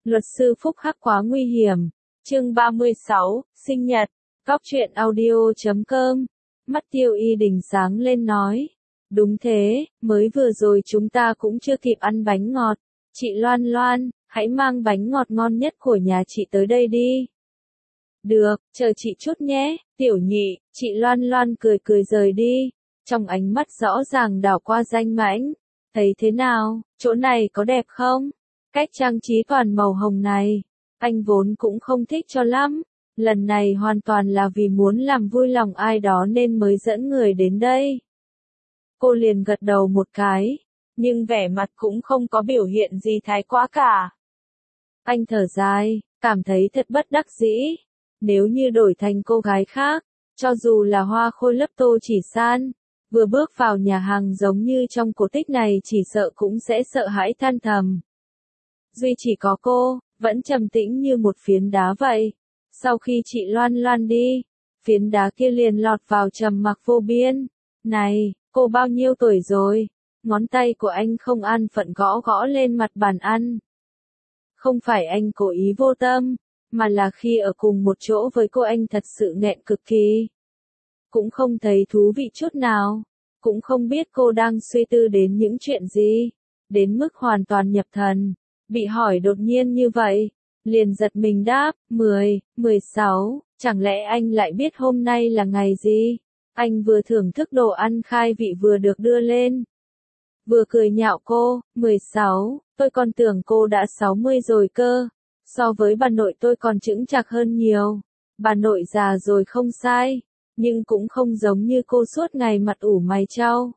Luật sư Phúc Hắc quá nguy hiểm. Chương 36, sinh nhật. Góc truyện audio.com. Mắt Tiêu Y Đình sáng lên nói. Đúng thế, mới vừa rồi chúng ta cũng chưa kịp ăn bánh ngọt. Chị Loan Loan, hãy mang bánh ngọt ngon nhất của nhà chị tới đây đi. Được, chờ chị chút nhé, Tiểu Nhị. Chị Loan Loan cười cười rời đi. Trong ánh mắt rõ ràng đảo qua Danh Mãnh. Thấy thế nào, chỗ này có đẹp không? Cách trang trí toàn màu hồng này, anh vốn cũng không thích cho lắm. Lần này hoàn toàn là vì muốn làm vui lòng ai đó nên mới dẫn người đến đây. Cô liền gật đầu một cái, nhưng vẻ mặt cũng không có biểu hiện gì thái quá cả. Anh thở dài, cảm thấy thật bất đắc dĩ. Nếu như đổi thành cô gái khác, cho dù là Hoa Khôi Lấp Tô Chỉ San, vừa bước vào nhà hàng giống như trong cổ tích này chỉ sợ cũng sẽ sợ hãi than thầm. Duy chỉ có cô, vẫn trầm tĩnh như một phiến đá vậy. Sau khi chị Loan Loan đi, phiến đá kia liền lọt vào trầm mặc vô biên. Này, cô bao nhiêu tuổi rồi? Ngón tay của anh không an phận gõ gõ lên mặt bàn ăn. Không phải anh cố ý vô tâm, mà là khi ở cùng một chỗ với cô anh thật sự nghẹn cực kỳ. Cũng không thấy thú vị chút nào, cũng không biết cô đang suy tư đến những chuyện gì, đến mức hoàn toàn nhập thần. Bị hỏi đột nhiên như vậy, liền giật mình đáp, 16, chẳng lẽ anh lại biết hôm nay là ngày gì? Anh vừa thưởng thức đồ ăn khai vị vừa được đưa lên, vừa cười nhạo cô, 16, tôi còn tưởng cô đã 60 rồi cơ, so với bà nội tôi còn chững chạc hơn nhiều. Bà nội già rồi không sai, nhưng cũng không giống như cô suốt ngày mặt ủ mày chau.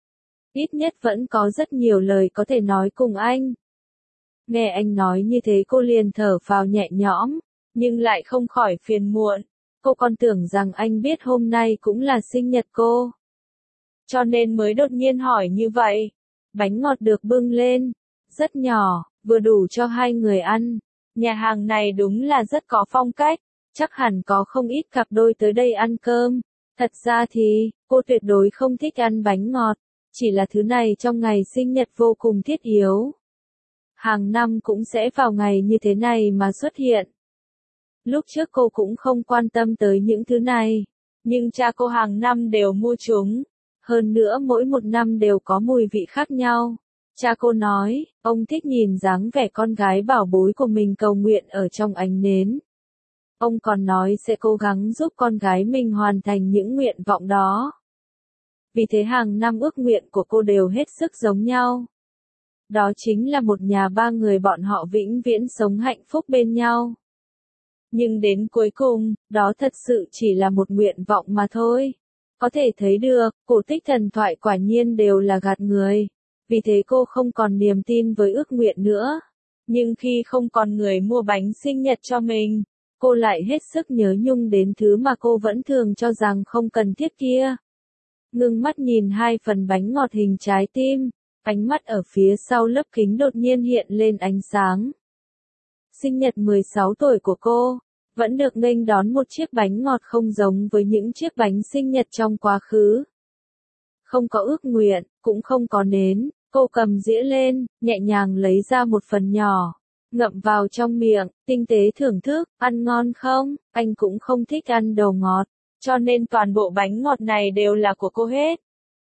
Ít nhất vẫn có rất nhiều lời có thể nói cùng anh. Nghe anh nói như thế cô liền thở phào nhẹ nhõm, nhưng lại không khỏi phiền muộn. Cô còn tưởng rằng anh biết hôm nay cũng là sinh nhật cô, cho nên mới đột nhiên hỏi như vậy. Bánh ngọt được bưng lên, rất nhỏ, vừa đủ cho hai người ăn. Nhà hàng này đúng là rất có phong cách, chắc hẳn có không ít cặp đôi tới đây ăn cơm. Thật ra thì, cô tuyệt đối không thích ăn bánh ngọt, chỉ là thứ này trong ngày sinh nhật vô cùng thiết yếu. Hàng năm cũng sẽ vào ngày như thế này mà xuất hiện. Lúc trước cô cũng không quan tâm tới những thứ này, nhưng cha cô hàng năm đều mua chúng. Hơn nữa mỗi một năm đều có mùi vị khác nhau. Cha cô nói, ông thích nhìn dáng vẻ con gái bảo bối của mình cầu nguyện ở trong ánh nến. Ông còn nói sẽ cố gắng giúp con gái mình hoàn thành những nguyện vọng đó. Vì thế hàng năm ước nguyện của cô đều hết sức giống nhau. Đó chính là một nhà ba người bọn họ vĩnh viễn sống hạnh phúc bên nhau. Nhưng đến cuối cùng, đó thật sự chỉ là một nguyện vọng mà thôi. Có thể thấy được, cổ tích thần thoại quả nhiên đều là gạt người. Vì thế cô không còn niềm tin với ước nguyện nữa. Nhưng khi không còn người mua bánh sinh nhật cho mình, cô lại hết sức nhớ nhung đến thứ mà cô vẫn thường cho rằng không cần thiết kia. Ngưng mắt nhìn hai phần bánh ngọt hình trái tim, ánh mắt ở phía sau lớp kính đột nhiên hiện lên ánh sáng. Sinh nhật 16 tuổi của cô, vẫn được nghênh đón một chiếc bánh ngọt không giống với những chiếc bánh sinh nhật trong quá khứ. Không có ước nguyện, cũng không có nến, cô cầm dĩa lên, nhẹ nhàng lấy ra một phần nhỏ, ngậm vào trong miệng, tinh tế thưởng thức, ăn ngon không? Anh cũng không thích ăn đồ ngọt, cho nên toàn bộ bánh ngọt này đều là của cô hết.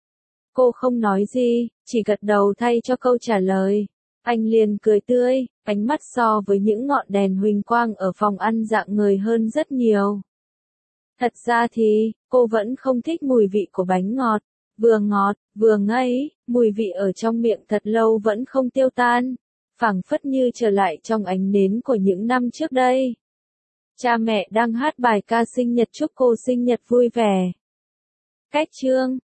Cô không nói gì, chỉ gật đầu thay cho câu trả lời. Anh liền cười tươi, ánh mắt so với những ngọn đèn huỳnh quang ở phòng ăn rạng ngời hơn rất nhiều. Thật ra thì, cô vẫn không thích mùi vị của bánh ngọt, vừa ngấy, mùi vị ở trong miệng thật lâu vẫn không tiêu tan, phảng phất như trở lại trong ánh nến của những năm trước đây. Cha mẹ đang hát bài ca sinh nhật chúc cô sinh nhật vui vẻ. Cách chương